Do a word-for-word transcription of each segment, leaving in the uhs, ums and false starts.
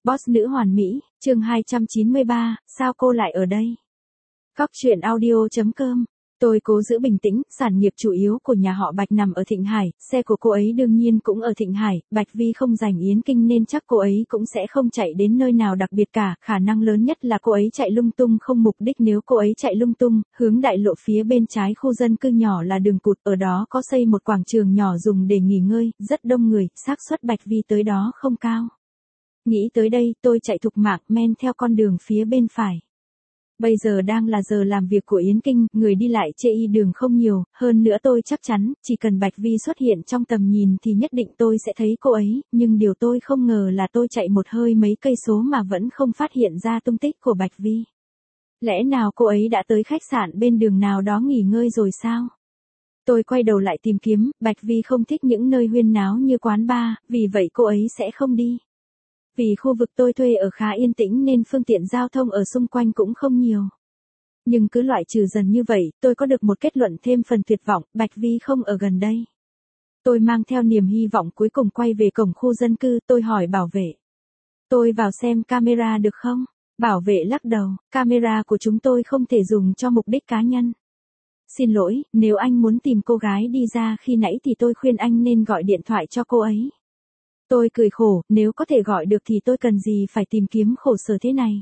Boss nữ hoàn mỹ, chương hai trăm chín mươi ba, sao cô lại ở đây? Cóc truyện audio chấm com. Tôi cố giữ bình tĩnh, sản nghiệp chủ yếu của nhà họ Bạch nằm ở Thịnh Hải, xe của cô ấy đương nhiên cũng ở Thịnh Hải, Bạch Vi không giành Yến Kinh nên chắc cô ấy cũng sẽ không chạy đến nơi nào đặc biệt cả, khả năng lớn nhất là cô ấy chạy lung tung không mục đích. Nếu cô ấy chạy lung tung, hướng đại lộ phía bên trái khu dân cư nhỏ là đường cụt, ở đó có xây một quảng trường nhỏ dùng để nghỉ ngơi, rất đông người, xác suất Bạch Vi tới đó không cao. Nghĩ tới đây, tôi chạy thục mạng men theo con đường phía bên phải. Bây giờ đang là giờ làm việc của Yến Kinh, người đi lại chê y đường không nhiều, hơn nữa tôi chắc chắn, chỉ cần Bạch Vi xuất hiện trong tầm nhìn thì nhất định tôi sẽ thấy cô ấy, nhưng điều tôi không ngờ là tôi chạy một hơi mấy cây số mà vẫn không phát hiện ra tung tích của Bạch Vi. Lẽ nào cô ấy đã tới khách sạn bên đường nào đó nghỉ ngơi rồi sao? Tôi quay đầu lại tìm kiếm, Bạch Vi không thích những nơi huyên náo như quán bar, vì vậy cô ấy sẽ không đi. Vì khu vực tôi thuê ở khá yên tĩnh nên phương tiện giao thông ở xung quanh cũng không nhiều. Nhưng cứ loại trừ dần như vậy, tôi có được một kết luận thêm phần tuyệt vọng, Bạch Vi không ở gần đây. Tôi mang theo niềm hy vọng cuối cùng quay về cổng khu dân cư, tôi hỏi bảo vệ. Tôi vào xem camera được không? Bảo vệ lắc đầu, camera của chúng tôi không thể dùng cho mục đích cá nhân. Xin lỗi, nếu anh muốn tìm cô gái đi ra khi nãy thì tôi khuyên anh nên gọi điện thoại cho cô ấy. Tôi cười khổ, nếu có thể gọi được thì tôi cần gì phải tìm kiếm khổ sở thế này.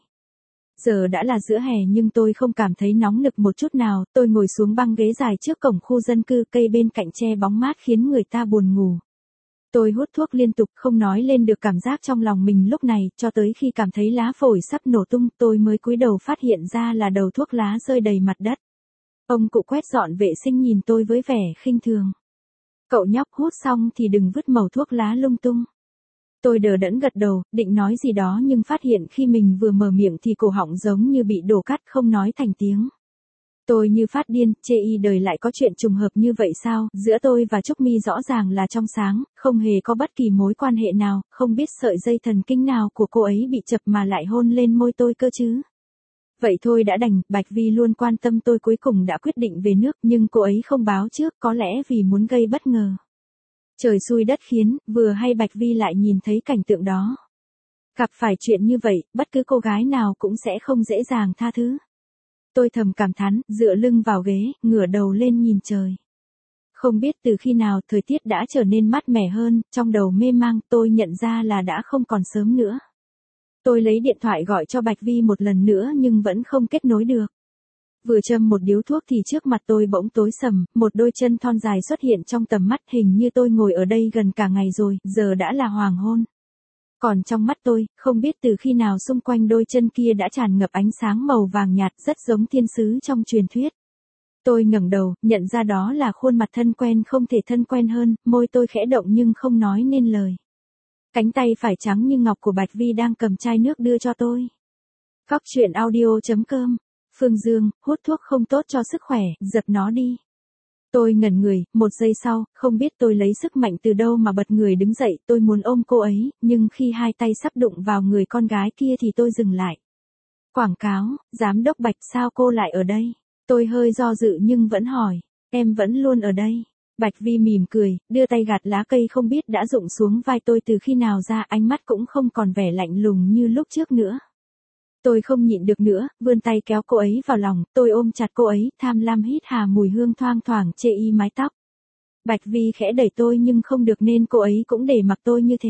Giờ đã là giữa hè nhưng tôi không cảm thấy nóng nực một chút nào, tôi ngồi xuống băng ghế dài trước cổng khu dân cư, cây bên cạnh che bóng mát khiến người ta buồn ngủ. Tôi hút thuốc liên tục không nói lên được cảm giác trong lòng mình lúc này, cho tới khi cảm thấy lá phổi sắp nổ tung, tôi mới cúi đầu phát hiện ra là đầu thuốc lá rơi đầy mặt đất. Ông cụ quét dọn vệ sinh nhìn tôi với vẻ khinh thường. Cậu nhóc, hút xong thì đừng vứt mẩu thuốc lá lung tung. Tôi đờ đẫn gật đầu, định nói gì đó nhưng phát hiện khi mình vừa mở miệng thì cổ họng giống như bị đổ cắt không nói thành tiếng. Tôi như phát điên, chê y đời lại có chuyện trùng hợp như vậy sao, giữa tôi và Trúc Mi rõ ràng là trong sáng, không hề có bất kỳ mối quan hệ nào, không biết sợi dây thần kinh nào của cô ấy bị chập mà lại hôn lên môi tôi cơ chứ. Vậy thôi đã đành, Bạch Vi luôn quan tâm tôi cuối cùng đã quyết định về nước nhưng cô ấy không báo trước, có lẽ vì muốn gây bất ngờ. Trời xui đất khiến, vừa hay Bạch Vi lại nhìn thấy cảnh tượng đó. Gặp phải chuyện như vậy, bất cứ cô gái nào cũng sẽ không dễ dàng tha thứ. Tôi thầm cảm thán, dựa lưng vào ghế, ngửa đầu lên nhìn trời. Không biết từ khi nào thời tiết đã trở nên mát mẻ hơn, trong đầu mê mang tôi nhận ra là đã không còn sớm nữa. Tôi lấy điện thoại gọi cho Bạch Vi một lần nữa nhưng vẫn không kết nối được. Vừa châm một điếu thuốc thì trước mặt tôi bỗng tối sầm, một đôi chân thon dài xuất hiện trong tầm mắt, hình như tôi ngồi ở đây gần cả ngày rồi, giờ đã là hoàng hôn. Còn trong mắt tôi, không biết từ khi nào xung quanh đôi chân kia đã tràn ngập ánh sáng màu vàng nhạt rất giống thiên sứ trong truyền thuyết. Tôi ngẩng đầu, nhận ra đó là khuôn mặt thân quen không thể thân quen hơn, môi tôi khẽ động nhưng không nói nên lời. Cánh tay phải trắng như ngọc của Bạch Vi đang cầm chai nước đưa cho tôi. Cóc truyện audio chấm com. Phương Dương, hút thuốc không tốt cho sức khỏe, giật nó đi. Tôi ngẩn người, một giây sau, không biết tôi lấy sức mạnh từ đâu mà bật người đứng dậy, tôi muốn ôm cô ấy, nhưng khi hai tay sắp đụng vào người con gái kia thì tôi dừng lại. Quảng cáo, giám đốc Bạch sao cô lại ở đây? Tôi hơi do dự nhưng vẫn hỏi, em vẫn luôn ở đây. Bạch Vi mỉm cười, đưa tay gạt lá cây không biết đã rụng xuống vai tôi từ khi nào ra, ánh mắt cũng không còn vẻ lạnh lùng như lúc trước nữa. Tôi không nhịn được nữa, vươn tay kéo cô ấy vào lòng, tôi ôm chặt cô ấy, tham lam hít hà mùi hương thoang thoảng chê y mái tóc. Bạch Vi khẽ đẩy tôi nhưng không được nên cô ấy cũng để mặc tôi như thế.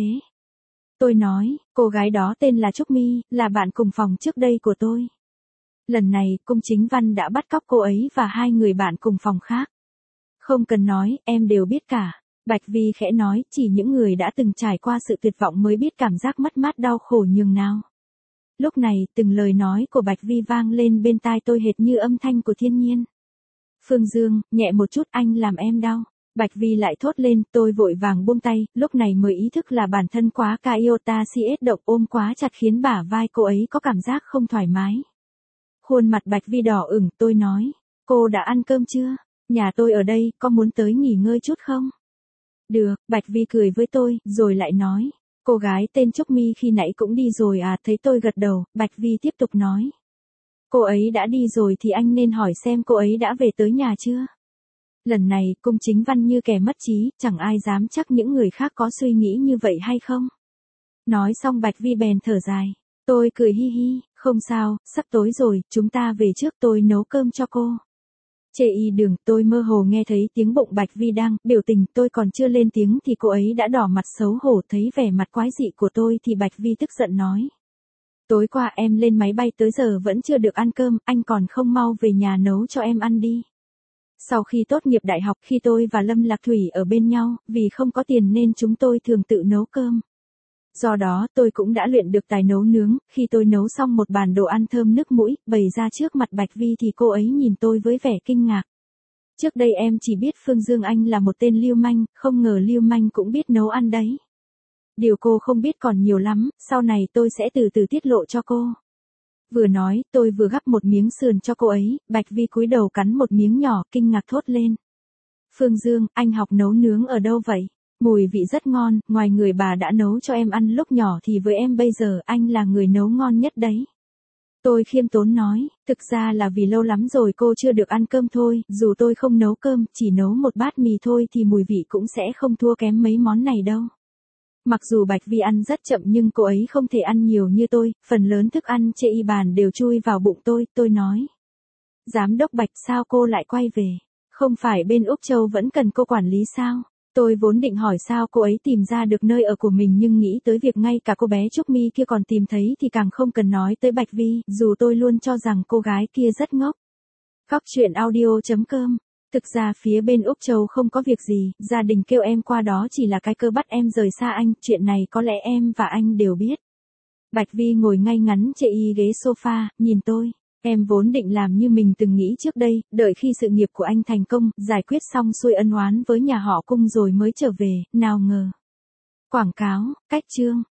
Tôi nói, cô gái đó tên là Trúc Mi, là bạn cùng phòng trước đây của tôi. Lần này, Cung Chính Văn đã bắt cóc cô ấy và hai người bạn cùng phòng khác. Không cần nói, em đều biết cả. Bạch Vi khẽ nói, chỉ những người đã từng trải qua sự tuyệt vọng mới biết cảm giác mất mát đau khổ nhường nào. Lúc này, từng lời nói của Bạch Vi vang lên bên tai tôi hệt như âm thanh của thiên nhiên. Phương Dương, nhẹ một chút anh làm em đau. Bạch Vi lại thốt lên, tôi vội vàng buông tay, lúc này mới ý thức là bản thân quá ca iota cs động ôm quá chặt khiến bả vai cô ấy có cảm giác không thoải mái. Khuôn mặt Bạch Vi đỏ ửng, tôi nói, cô đã ăn cơm chưa? Nhà tôi ở đây, có muốn tới nghỉ ngơi chút không? Được, Bạch Vi cười với tôi, rồi lại nói. Cô gái tên Trúc Mi khi nãy cũng đi rồi à, thấy tôi gật đầu, Bạch Vi tiếp tục nói. Cô ấy đã đi rồi thì anh nên hỏi xem cô ấy đã về tới nhà chưa? Lần này, Cung Chính Văn như kẻ mất trí, chẳng ai dám chắc những người khác có suy nghĩ như vậy hay không? Nói xong Bạch Vi bèn thở dài. Tôi cười hi hi, không sao, sắp tối rồi, chúng ta về trước tôi nấu cơm cho cô. Chê y đường, tôi mơ hồ nghe thấy tiếng bụng Bạch Vi đang biểu tình, tôi còn chưa lên tiếng thì cô ấy đã đỏ mặt xấu hổ, thấy vẻ mặt quái dị của tôi thì Bạch Vi tức giận nói. Tối qua em lên máy bay tới giờ vẫn chưa được ăn cơm, anh còn không mau về nhà nấu cho em ăn đi. Sau khi tốt nghiệp đại học, khi tôi và Lâm Lạc Thủy ở bên nhau, vì không có tiền nên chúng tôi thường tự nấu cơm. Do đó tôi cũng đã luyện được tài nấu nướng, khi tôi nấu xong một bàn đồ ăn thơm nức mũi, bày ra trước mặt Bạch Vi thì cô ấy nhìn tôi với vẻ kinh ngạc. Trước đây em chỉ biết Phương Dương Anh là một tên lưu manh, không ngờ lưu manh cũng biết nấu ăn đấy. Điều cô không biết còn nhiều lắm, sau này tôi sẽ từ từ tiết lộ cho cô. Vừa nói, tôi vừa gắp một miếng sườn cho cô ấy, Bạch Vi cúi đầu cắn một miếng nhỏ, kinh ngạc thốt lên. Phương Dương, anh học nấu nướng ở đâu vậy? Mùi vị rất ngon, ngoài người bà đã nấu cho em ăn lúc nhỏ thì với em bây giờ anh là người nấu ngon nhất đấy. Tôi khiêm tốn nói, thực ra là vì lâu lắm rồi cô chưa được ăn cơm thôi, dù tôi không nấu cơm, chỉ nấu một bát mì thôi thì mùi vị cũng sẽ không thua kém mấy món này đâu. Mặc dù Bạch Vi ăn rất chậm nhưng cô ấy không thể ăn nhiều như tôi, phần lớn thức ăn chê y bàn đều chui vào bụng tôi, tôi nói. Giám đốc Bạch sao cô lại quay về? Không phải bên Úc Châu vẫn cần cô quản lý sao? Tôi vốn định hỏi sao cô ấy tìm ra được nơi ở của mình nhưng nghĩ tới việc ngay cả cô bé Trúc Mi kia còn tìm thấy thì càng không cần nói tới Bạch Vi, dù tôi luôn cho rằng cô gái kia rất ngốc. Cóc truyện audio chấm com. Thực ra phía bên Úc Châu không có việc gì, gia đình kêu em qua đó chỉ là cái cơ bắt em rời xa anh, chuyện này có lẽ em và anh đều biết. Bạch Vi ngồi ngay ngắn chê y ghế sofa, nhìn tôi. Em vốn định làm như mình từng nghĩ trước đây, đợi khi sự nghiệp của anh thành công, giải quyết xong xuôi ân oán với nhà họ Cung rồi mới trở về, nào ngờ. Quảng cáo, cách chương.